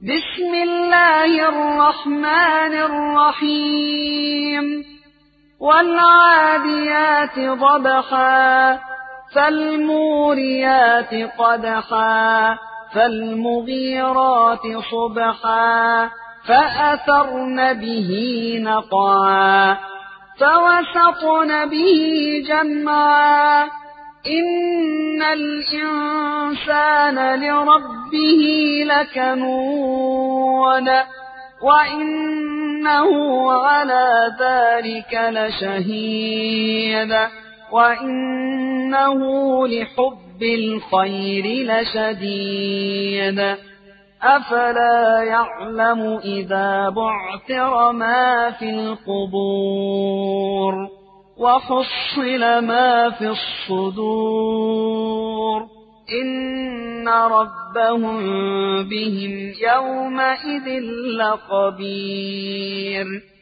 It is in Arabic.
بسم الله الرحمن الرحيم والعاديات ضبحا فالموريات قدحا فالمغيرات صبحا فأثرن به نقعا فوسطن به جمعا إن الإنسان لربه لكنود وإنه على ذلك لشهيد وإنه لحب الخير لشديد أفلا يعلم إذا بعثر ما في القبور وحصل ما في الصدور إن ربهم بهم يومئذ لخبير